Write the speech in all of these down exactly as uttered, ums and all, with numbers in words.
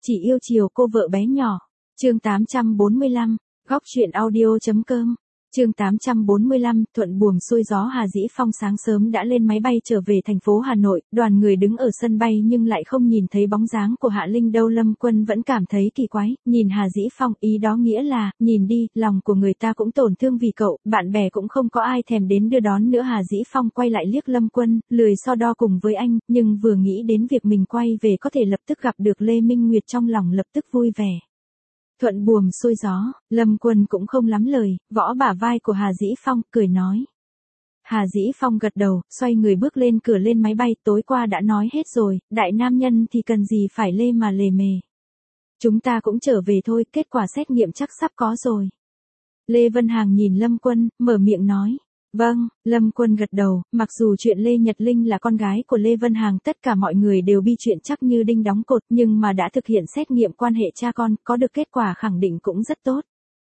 chỉ yêu chiều cô vợ bé nhỏ. Chương tám trăm bốn mươi lăm, góc truyện audio chấm com. Chương tám trăm bốn mươi lăm, thuận buồm xuôi gió. Hà Dĩ Phong sáng sớm đã lên máy bay trở về thành phố Hà Nội, đoàn người đứng ở sân bay nhưng lại không nhìn thấy bóng dáng của Hạ Linh đâu. Lâm Quân vẫn cảm thấy kỳ quái, nhìn Hà Dĩ Phong, ý đó nghĩa là, nhìn đi, lòng của người ta cũng tổn thương vì cậu, bạn bè cũng không có ai thèm đến đưa đón nữa. Hà Dĩ Phong quay lại liếc Lâm Quân, lười so đo cùng với anh, nhưng vừa nghĩ đến việc mình quay về có thể lập tức gặp được Lê Minh Nguyệt trong lòng lập tức vui vẻ. Thuận buồm xuôi gió, Lâm Quân cũng không lắm lời, võ bả vai của Hà Dĩ Phong, cười nói. Hà Dĩ Phong gật đầu, xoay người bước lên cửa lên máy bay. Tối qua đã nói hết rồi, đại nam nhân thì cần gì phải lê mà lề mề. Chúng ta cũng trở về thôi, kết quả xét nghiệm chắc sắp có rồi. Lê Vân Hằng nhìn Lâm Quân, mở miệng nói. Vâng, Lâm Quân gật đầu, mặc dù chuyện Lê Nhật Linh là con gái của Lê Vân Hằng tất cả mọi người đều bi chuyện chắc như đinh đóng cột, nhưng mà đã thực hiện xét nghiệm quan hệ cha con, có được kết quả khẳng định cũng rất tốt.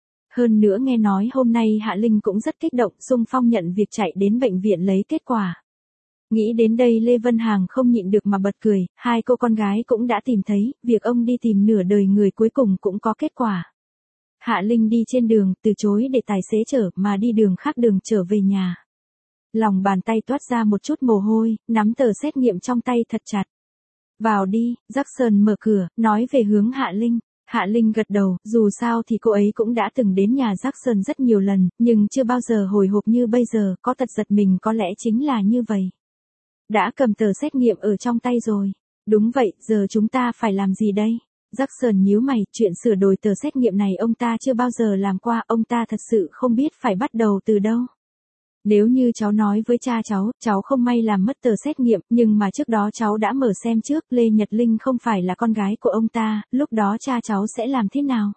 Hơn nữa nghe nói hôm nay Hạ Linh cũng rất kích động, xung phong nhận việc chạy đến bệnh viện lấy kết quả. Nghĩ đến đây Lê Vân Hằng không nhịn được mà bật cười, hai cô con gái cũng đã tìm thấy, việc ông đi tìm nửa đời người cuối cùng cũng có kết quả. Hạ Linh đi trên đường, từ chối để tài xế chở mà đi đường khác đường trở về nhà. Lòng bàn tay toát ra một chút mồ hôi, nắm tờ xét nghiệm trong tay thật chặt. Vào đi, Jackson mở cửa, nói về hướng Hạ Linh. Hạ Linh gật đầu, dù sao thì cô ấy cũng đã từng đến nhà Jackson rất nhiều lần, nhưng chưa bao giờ hồi hộp như bây giờ, có tật giật mình có lẽ chính là như vậy. Đã cầm tờ xét nghiệm ở trong tay rồi. Đúng vậy, giờ chúng ta phải làm gì đây? Jackson nhíu mày, chuyện sửa đổi tờ xét nghiệm này ông ta chưa bao giờ làm qua, ông ta thật sự không biết phải bắt đầu từ đâu. Nếu như cháu nói với cha cháu, cháu không may làm mất tờ xét nghiệm, nhưng mà trước đó cháu đã mở xem trước, Lê Nhật Linh không phải là con gái của ông ta, lúc đó cha cháu sẽ làm thế nào?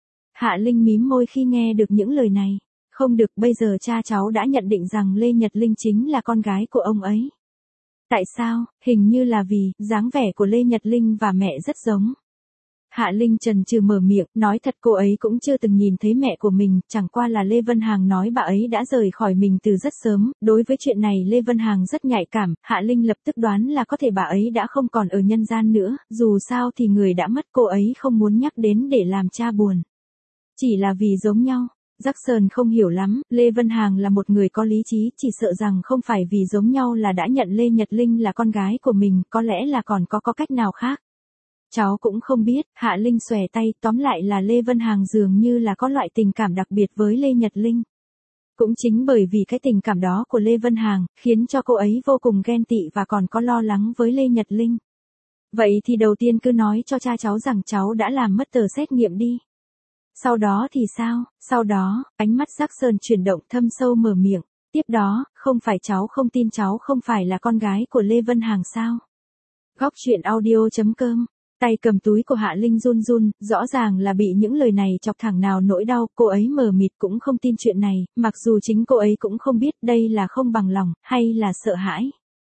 Hạ Linh mím môi khi nghe được những lời này. Không được, bây giờ cha cháu đã nhận định rằng Lê Nhật Linh chính là con gái của ông ấy. Tại sao? Hình như là vì, dáng vẻ của Lê Nhật Linh và mẹ rất giống. Hạ Linh chần chừ mở miệng, nói thật cô ấy cũng chưa từng nhìn thấy mẹ của mình, chẳng qua là Lê Vân Hằng nói bà ấy đã rời khỏi mình từ rất sớm, đối với chuyện này Lê Vân Hằng rất nhạy cảm, Hạ Linh lập tức đoán là có thể bà ấy đã không còn ở nhân gian nữa, dù sao thì người đã mất cô ấy không muốn nhắc đến để làm cha buồn. Chỉ là vì giống nhau. Jackson không hiểu lắm, Lê Vân Hằng là một người có lý trí, chỉ sợ rằng không phải vì giống nhau là đã nhận Lê Nhật Linh là con gái của mình, có lẽ là còn có có cách nào khác. Cháu cũng không biết, Hạ Linh xòe tay, tóm lại là Lê Vân Hằng dường như là có loại tình cảm đặc biệt với Lê Nhật Linh. Cũng chính bởi vì cái tình cảm đó của Lê Vân Hằng, khiến cho cô ấy vô cùng ghen tị và còn có lo lắng với Lê Nhật Linh. Vậy thì đầu tiên cứ nói cho cha cháu rằng cháu đã làm mất tờ xét nghiệm đi. Sau đó thì sao? Sau đó, ánh mắt Jackson chuyển động thâm sâu mở miệng. Tiếp đó, không phải cháu không tin cháu không phải là con gái của Lê Vân Hằng sao? Góc truyện audio chấm com. Tay cầm túi của Hạ Linh run run, rõ ràng là bị những lời này chọc thẳng nào nỗi đau, cô ấy mờ mịt cũng không tin chuyện này, mặc dù chính cô ấy cũng không biết đây là không bằng lòng, hay là sợ hãi.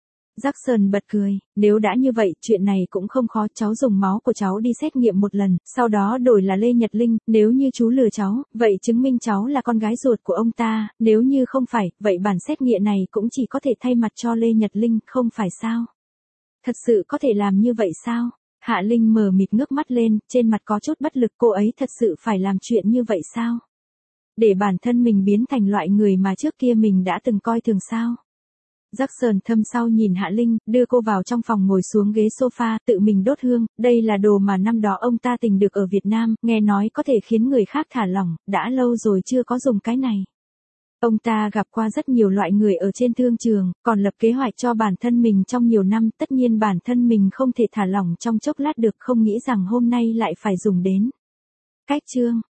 Jackson bật cười, nếu đã như vậy, chuyện này cũng không khó, cháu dùng máu của cháu đi xét nghiệm một lần, sau đó đổi là Lê Nhật Linh, nếu như chú lừa cháu, vậy chứng minh cháu là con gái ruột của ông ta, nếu như không phải, vậy bản xét nghiệm này cũng chỉ có thể thay mặt cho Lê Nhật Linh, không phải sao? Thật sự có thể làm như vậy sao? Hạ Linh mờ mịt ngước mắt lên, trên mặt có chút bất lực, cô ấy thật sự phải làm chuyện như vậy sao? Để bản thân mình biến thành loại người mà trước kia mình đã từng coi thường sao? Jackson thâm sau nhìn Hạ Linh, đưa cô vào trong phòng ngồi xuống ghế sofa, tự mình đốt hương, đây là đồ mà năm đó ông ta tình được ở Việt Nam, nghe nói có thể khiến người khác thả lỏng, đã lâu rồi chưa có dùng cái này. Ông ta gặp qua rất nhiều loại người ở trên thương trường, còn lập kế hoạch cho bản thân mình trong nhiều năm, tất nhiên bản thân mình không thể thả lỏng trong chốc lát được, không nghĩ rằng hôm nay lại phải dùng đến. Cách chương,